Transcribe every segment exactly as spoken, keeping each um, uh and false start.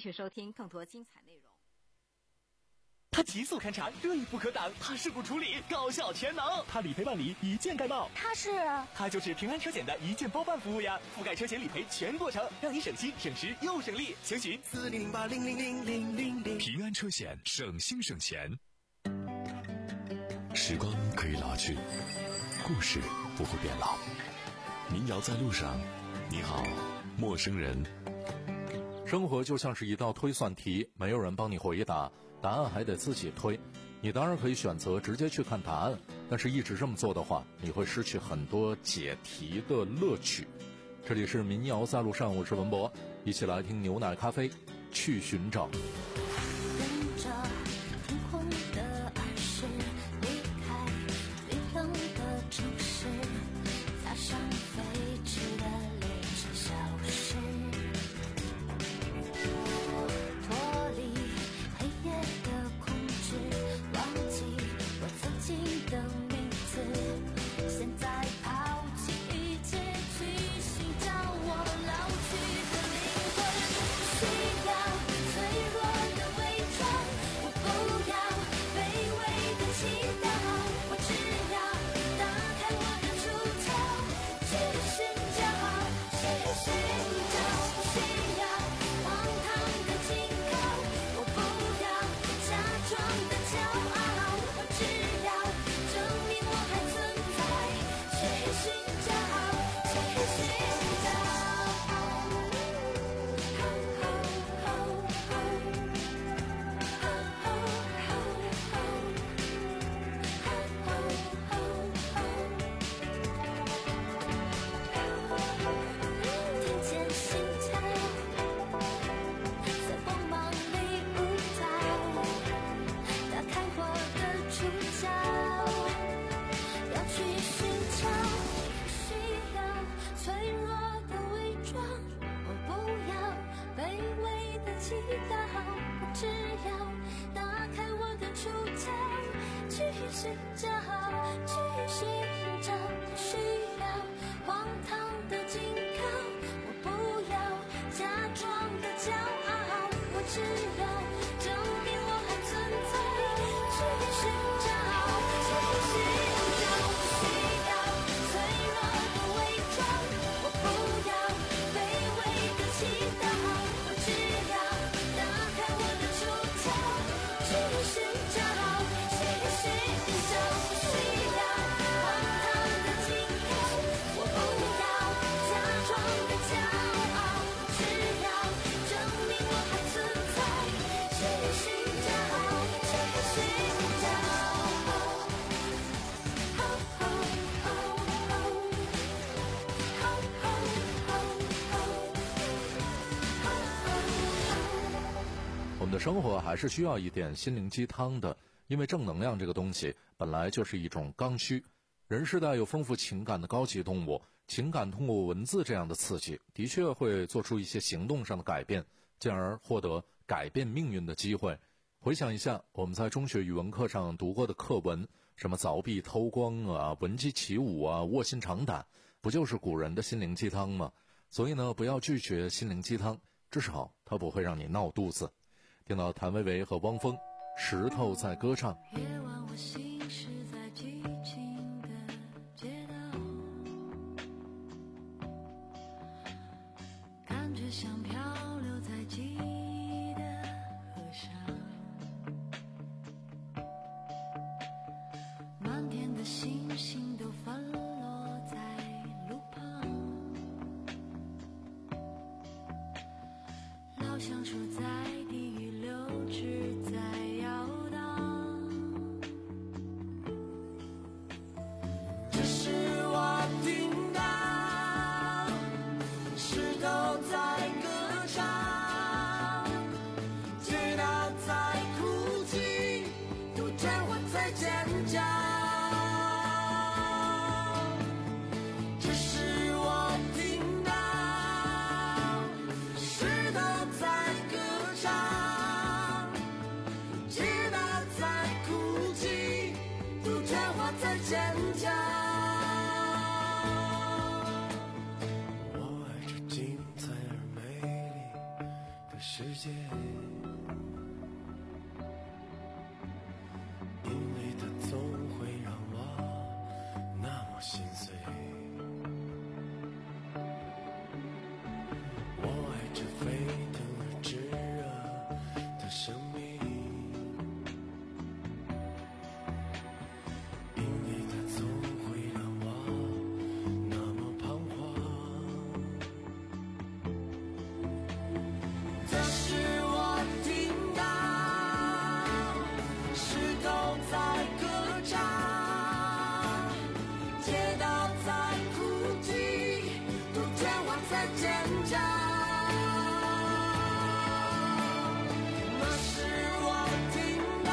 续收听更多精彩内容。 它急速勘查，锐不可挡；它事故处理，高效全能；它理赔办理，一键盖帽。 它是？ 它就是平安车险的一键包办服务呀，覆盖车险理赔全过程，让你省心省时又省力。详询四零零八零零零零零零。 平安车险，省心省钱。时光可以老去，故事不会变老。民谣在路上，你好，陌生人。 生活就像是一道推算题，没有人帮你回答，答案还得自己推。你当然可以选择直接去看答案，但是一直这么做的话，你会失去很多解题的乐趣。这里是民谣在路上，我是文博，一起来听牛奶咖啡去寻找。我们的生活还是需要一点心灵鸡汤的，因为正能量这个东西本来就是一种刚需。人是带有丰富情感的高级动物，情感通过文字这样的刺激，的确会做出一些行动上的改变，进而获得改变命运的机会。回想一下我们在中学语文课上读过的课文，什么凿壁偷光啊，闻鸡起舞啊，卧薪尝胆，不就是古人的心灵鸡汤吗？所以呢，不要拒绝心灵鸡汤，至少它不会让你闹肚子。听到谭维维和汪峰，石头在歌唱。 夜晚我行驶在寂静的街道，感觉像漂流在记忆的河上，满天的星星都fal落在路旁，老橡树在地狱溜直在摇荡， 这是我听到石头在歌唱，街道在哭泣，土着我在尖叫，这是我听到石头在歌唱， 界，因为它总会让我那么心碎。我爱这沸腾而炙热的生命，因为它总会让我那么彷徨。这是我听到石头在歌唱，街道在哭泣，杜鹃花在尖叫。那是我听到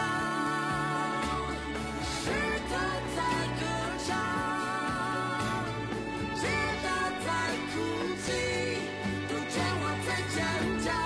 石头在歌唱，街道在哭泣，杜鹃花在尖叫。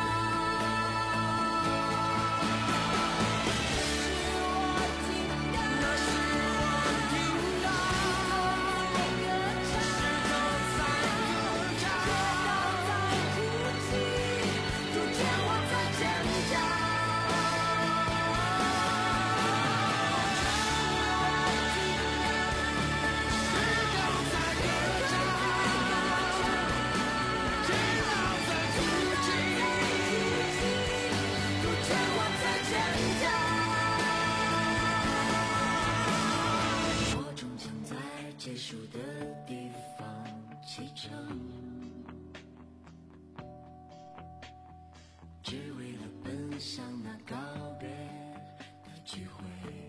我终将在结束的地方启程，只为了奔向那告别的聚会。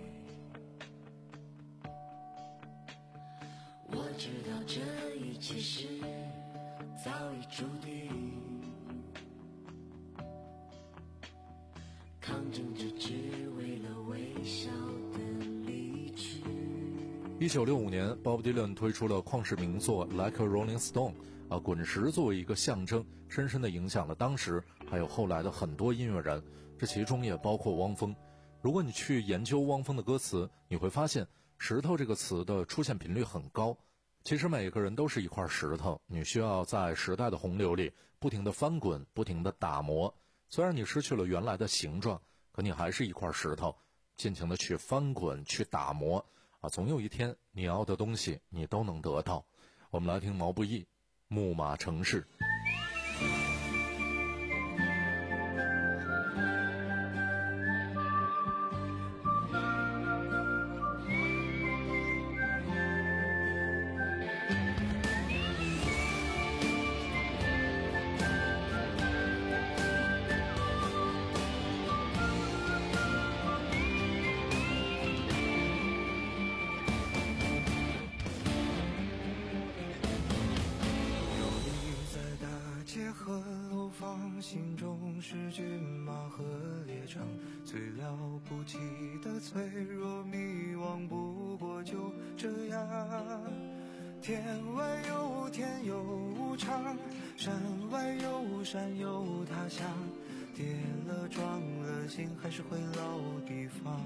我知道这一切是早已注定，抗争着只为了微笑的离去。 一九六五年 Bob Dylan 推出了旷世名作 Like a Rolling Stone， 啊，滚石作为一个象征，深深地影响了当时还有后来的很多音乐人，这其中也包括汪峰。如果你去研究汪峰的歌词，你会发现石头这个词的出现频率很高。其实每个人都是一块石头，你需要在时代的洪流里不停地翻滚，不停地打磨。虽然你失去了原来的形状，可你还是一块石头，尽情地去翻滚，去打磨啊！总有一天你要的东西你都能得到。我们来听毛不易《木马城市》。 心中是骏马和列张，最了不起的脆弱迷惘，不过就这样。天外有天有无常，山外有山有他乡，跌了撞了心还是回老地方。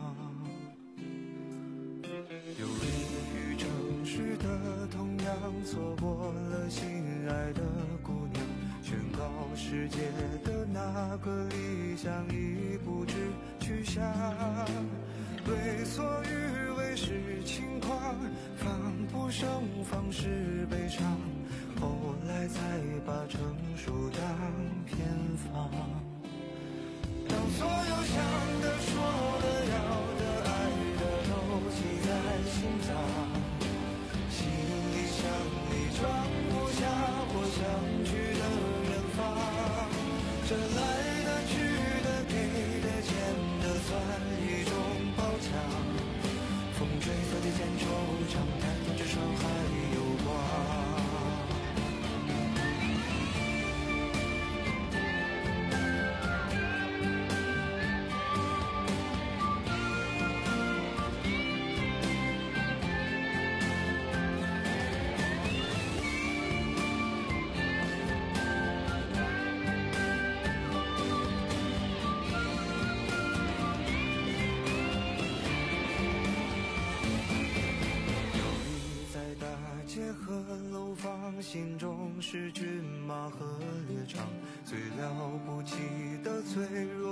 流离于城市的同样，错过了心爱的姑娘，宣告世界的那个理想已不知去向，为所欲为是轻狂，防不胜防是悲伤，后来才把成熟当偏方。当所有想的说的要的爱的都记在心脏，行李箱里装不下我想去的远方，这来的去的给的欠的算一种褒奖，风吹草低见惆怅，但愿至少还有光。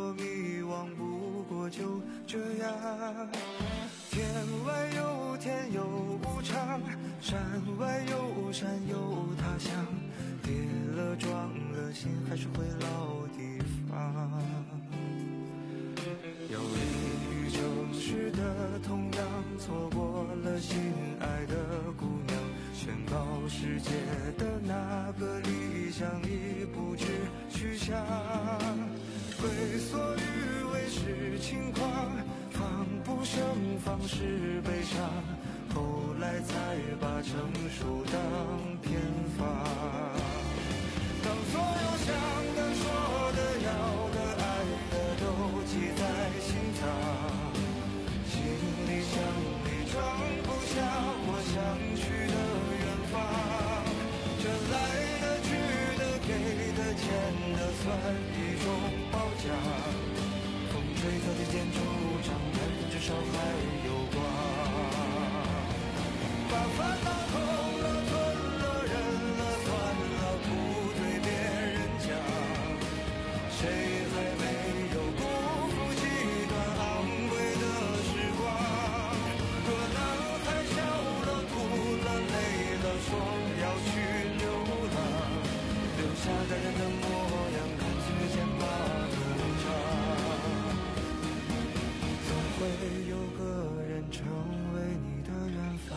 多迷惘，不过就这样。天外有天有无常，山外有山有他乡，跌了撞了心还是回老地方。要离于城市的同样，错过了心爱的姑娘，宣告世界的那个理想已不知去向。为所欲为是轻狂，防不胜防是悲伤，后来才把成熟当偏方。当所有想的说的要的爱的都记在心上，行李箱里装不下我想去的远方。这来的去的给的欠的算一种褒奖，风吹草低见惆怅，但至少还有光。把烦恼吞了吞了忍了算了，不对别人讲，谁还没有辜负几段昂贵的时光。可男孩笑了哭了累了，说要去流浪，留下感人的模样，看岁月牵马奔长。总会有个人成为你的远方。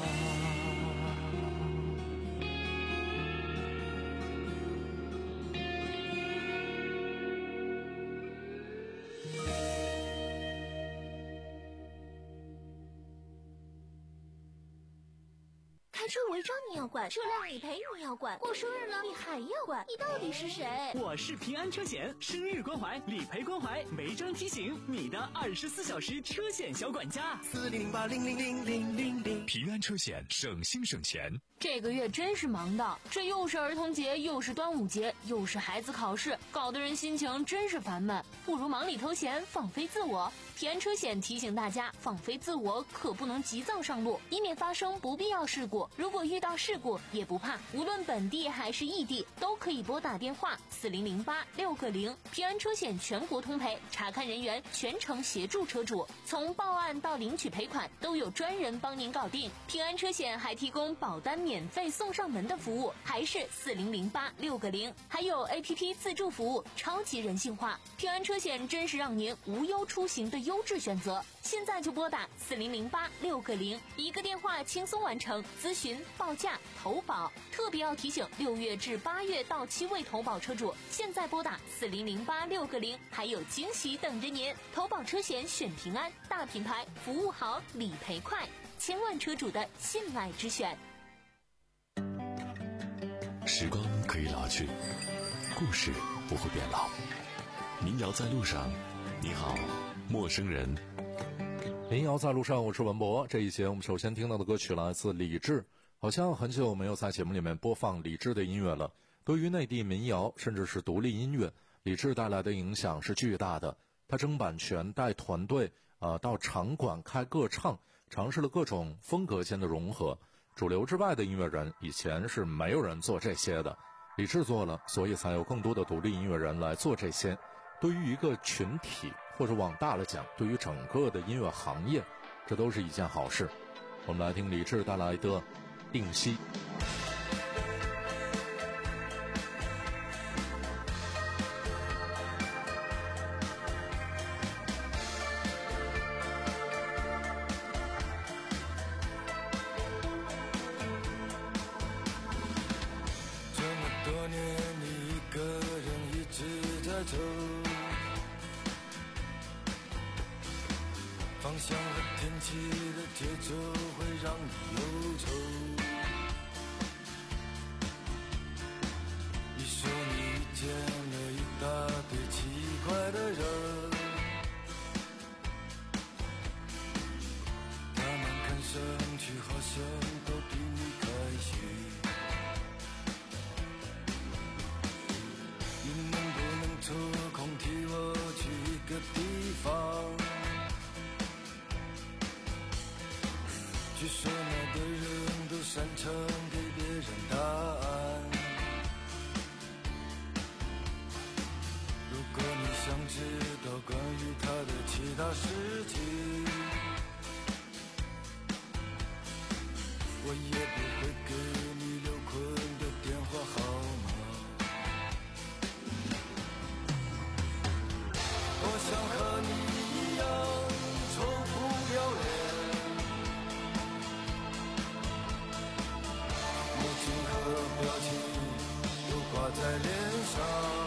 开车违章你要管，车辆理赔你要管，过生日了你还要管，你到底是谁？ 我是平安车险，生日关怀，理赔关怀，违章提醒，你的二十四小时车险小管家。 四零零八零零零零零零，平安车险，省心省钱。 这个月真是忙的，这又是儿童节，又是端午节，又是孩子考试，搞得人心情真是烦闷。不如忙里偷闲，放飞自我。平安车险提醒大家，放飞自我可不能急躁上路，以免发生不必要事故。如果遇到事故也不怕，无论本地还是异地，都可以拨打电话四零零八六个零。平安车险全国通赔，查看人员全程协助车主，从报案到领取赔款都有专人帮您搞定。平安车险还提供保单免费送上门的服务，还是四零零八六个零，还有 A P P 自助服务，超级人性化。平安车险真是让您无忧出行的优质选择，现在就拨打四零零八六个零，一个电话轻松完成咨询、报价、投保。特别要提醒，六月至八月到期未投保车主，现在拨打四零零八六个零，还有惊喜等着您。投保车险选平安，大品牌，服务好，理赔快，千万车主的信赖之选。 时光可以老去，故事不会变老。民谣在路上，你好，陌生人。 民谣在路上，我是文博。这一节我们首先听到的歌曲来自李志，好像很久没有在节目里面播放李志的音乐了。对于内地民谣甚至是独立音乐，李志带来的影响是巨大的。他争版权，带团队呃到场馆开个唱，尝试了各种风格间的融合。主流之外的音乐人以前是没有人做这些的，李志做了，所以才有更多的独立音乐人来做这些。对于一个群体，或者往大了讲，对于整个的音乐行业，这都是一件好事。我们来听李志带来的《定西》。 方向和天气的节奏会让你忧愁。你说你遇见了一大堆奇怪的人，他们看上去好像都比你开心。你能不能抽空替我去一个地方？据说那的人都擅长事情，我也不会给你刘坤的电话号码。我想和你一样臭不要脸，目镜和表情都挂在脸上，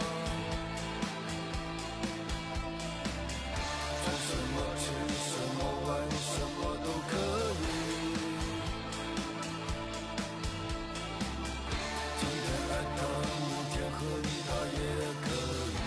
做什么吃什么玩什么都可以，今天爱他，明天和你他也可以。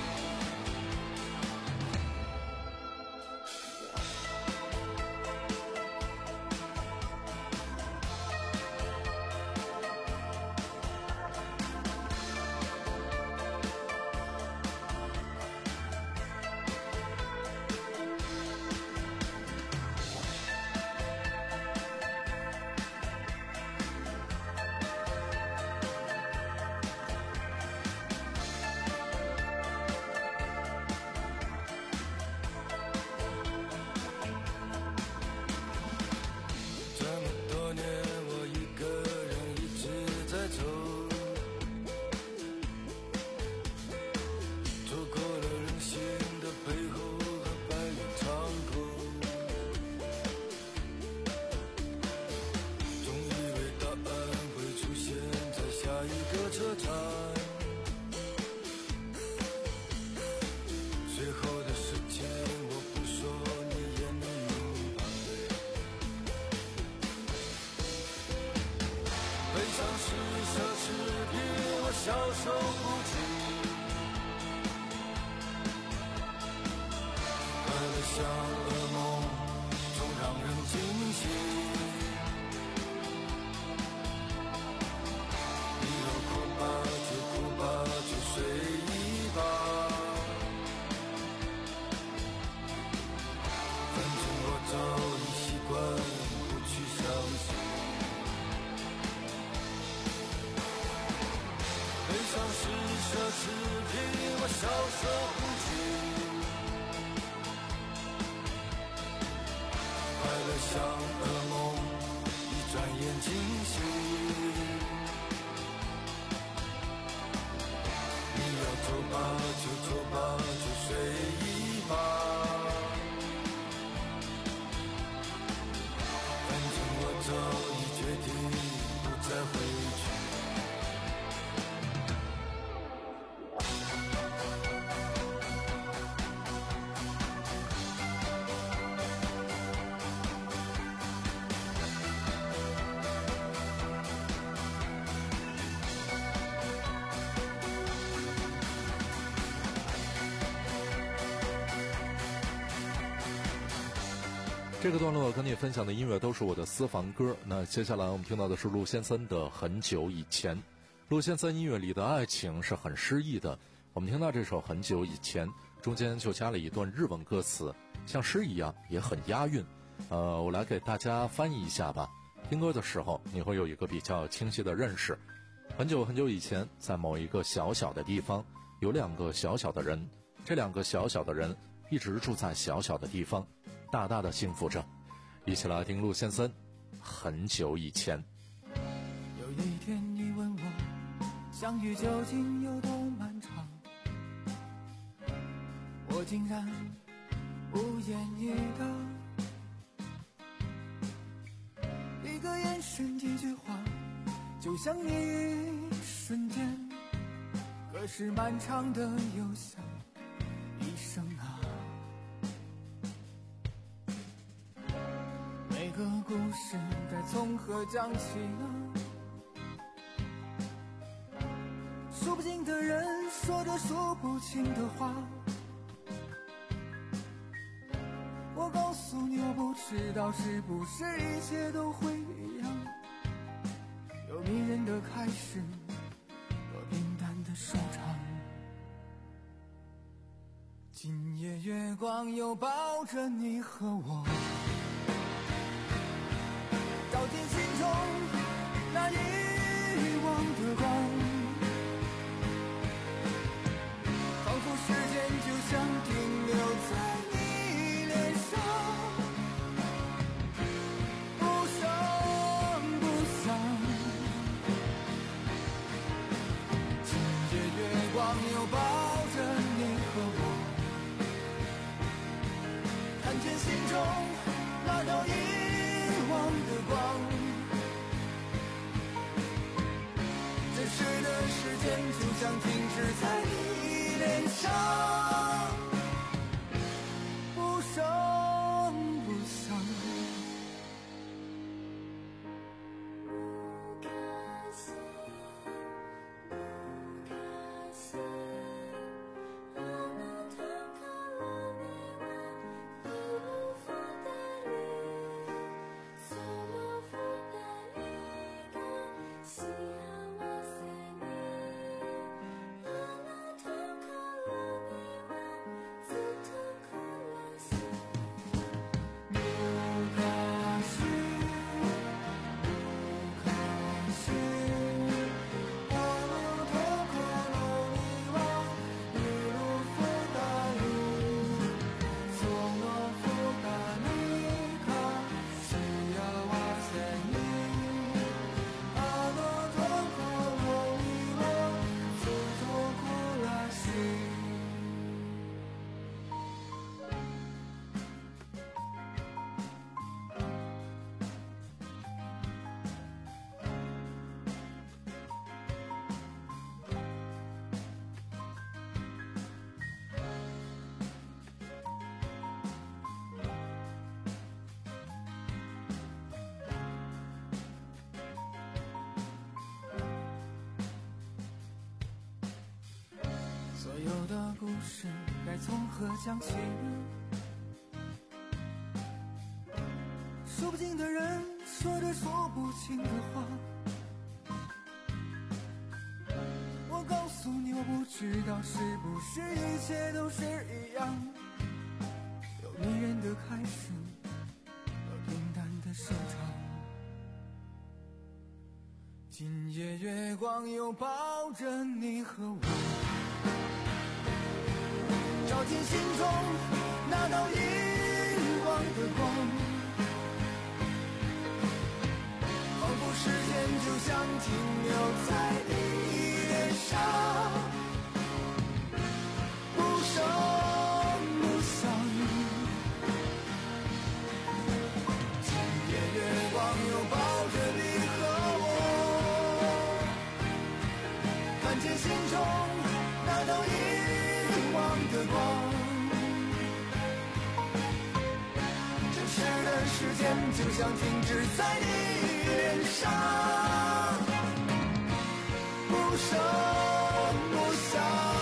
消受不起，快乐像噩梦，总让人惊醒。你要哭吧就哭吧，就睡一吧，反正我早已习惯不去相信。悲伤是奢侈品，我消受不起。快乐像噩梦，一转眼惊醒。你要走吧就走吧，就睡一吧，反正我早已决定不再回去。 这个段落跟你分享的音乐都是我的私房歌。那接下来我们听到的是陆先森的《很久以前》。陆先森音乐里的爱情是很诗意的，我们听到这首《很久以前》中间就加了一段日文歌词，像诗一样也很押韵。呃，我来给大家翻译一下吧。听歌的时候你会有一个比较清晰的认识。很久很久以前，在某一个小小的地方，有两个小小的人，这两个小小的人一直住在小小的地方，大大的幸福着。一起来听陆先森《很久以前》。 有一天你问我相遇究竟有多漫长，我竟然无言以答，一个眼神一句话，就像一瞬间，可是漫长的又像一生啊。每个故事该从何讲起呢？数不尽的人说着数不清的话，我告诉你，我不知道是不是一切都会一样，有迷人的开始和平淡的收场。今夜月光又抱着你和我，照进心中那遗忘的光，仿佛时间就像停留在你脸上， 那道遗忘的光，真实的时间就像停止在你脸上，不声不响。所有的故事该从何讲起？说不尽的人，说着说不清的话。我告诉你，我不知道是不是一切都是一样，有迷人的开始和平淡的收场。今夜月光又抱着你和我，照进心中那道遗忘的光，仿佛时间就像停留在你脸上，不声不响。今夜月光又抱着你和我，看见心中那道遗忘的光，真实的时间就像停止在你脸上，不声不响。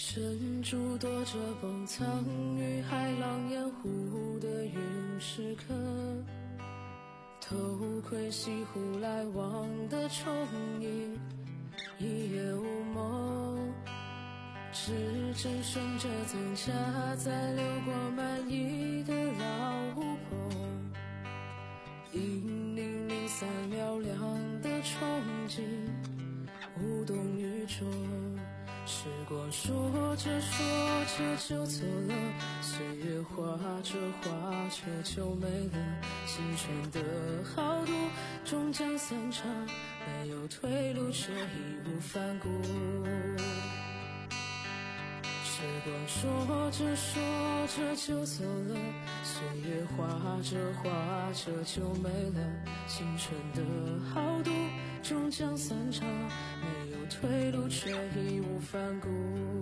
珍珠躲着崩藏于海浪掩护的陨石刻，偷窥西湖来往的憧憬，一夜无梦，指针顺着增加在流过满溢的老湖泊，阴零零散嘹亮的憧憬，无动于衷。时光说着说着就走了，岁月画着画着就没了，青春的豪赌终将散场，没有退路却义无反顾。时光说着说着就走了，岁月画着画着就没了，青春的豪赌终将散场，没有退路却义无反顾。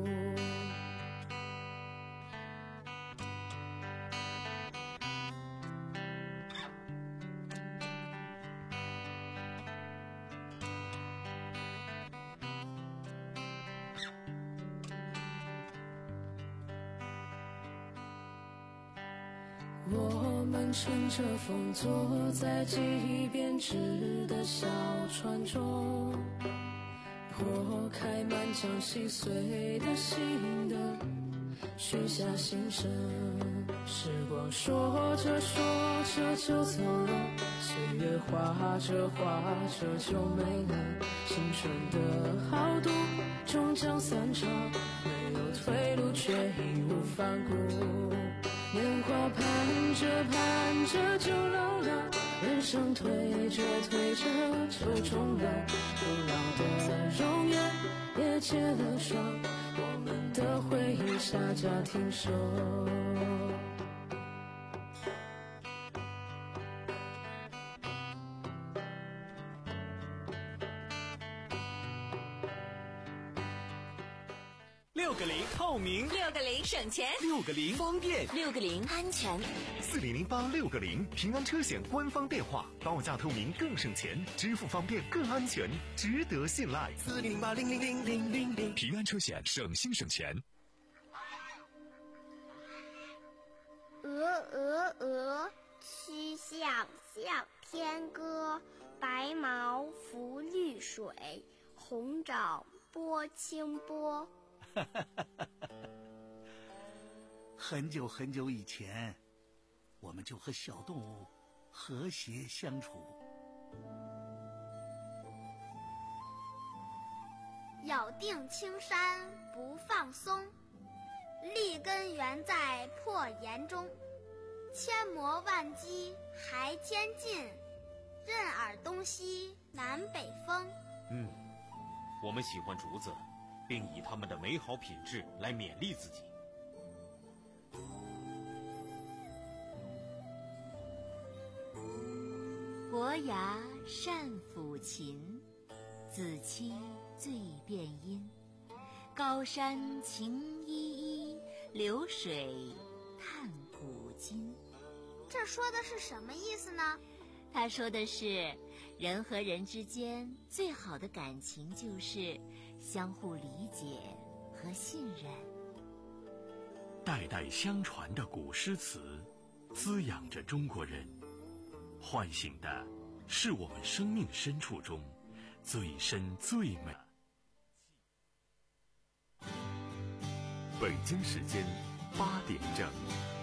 我们乘着风坐在记忆编织的小船中，破开满江细碎的心的，许下心声。时光说着说着就走了，岁月画着画着就没了，青春的豪赌终将散场，没有退路却义无反顾。年华盼着盼着就老了，人生推着推着就终了，古老的容颜也结了霜，我们的回忆下架停手。 六个零透明， 六个零省钱， 六个零方便， 六个零安全。 四零零八六个零，平安车险官方电话，报价透明更省钱，支付方便更安全，值得信赖。 四零零八零零零零零零， 平安车险省心省钱。 鹅鹅鹅，曲项向天歌，白毛浮绿水，红掌拨清波。 很久很久以前，我们就和小动物和谐相处。 咬定青山不放松，立根原在破岩中，千磨万击还坚劲，任尔东西南北风。 嗯，我们喜欢竹子，并以它们的美好品质来勉励自己。 伯牙善抚琴，子期最辨音。高山晴依依，流水探古今。 这说的是什么意思呢？ 他说的是，人和人之间最好的感情就是相互理解和信任。 代代相传的古诗词，滋养着中国人，唤醒的是我们生命深处中最深最美。 北京时间八点整。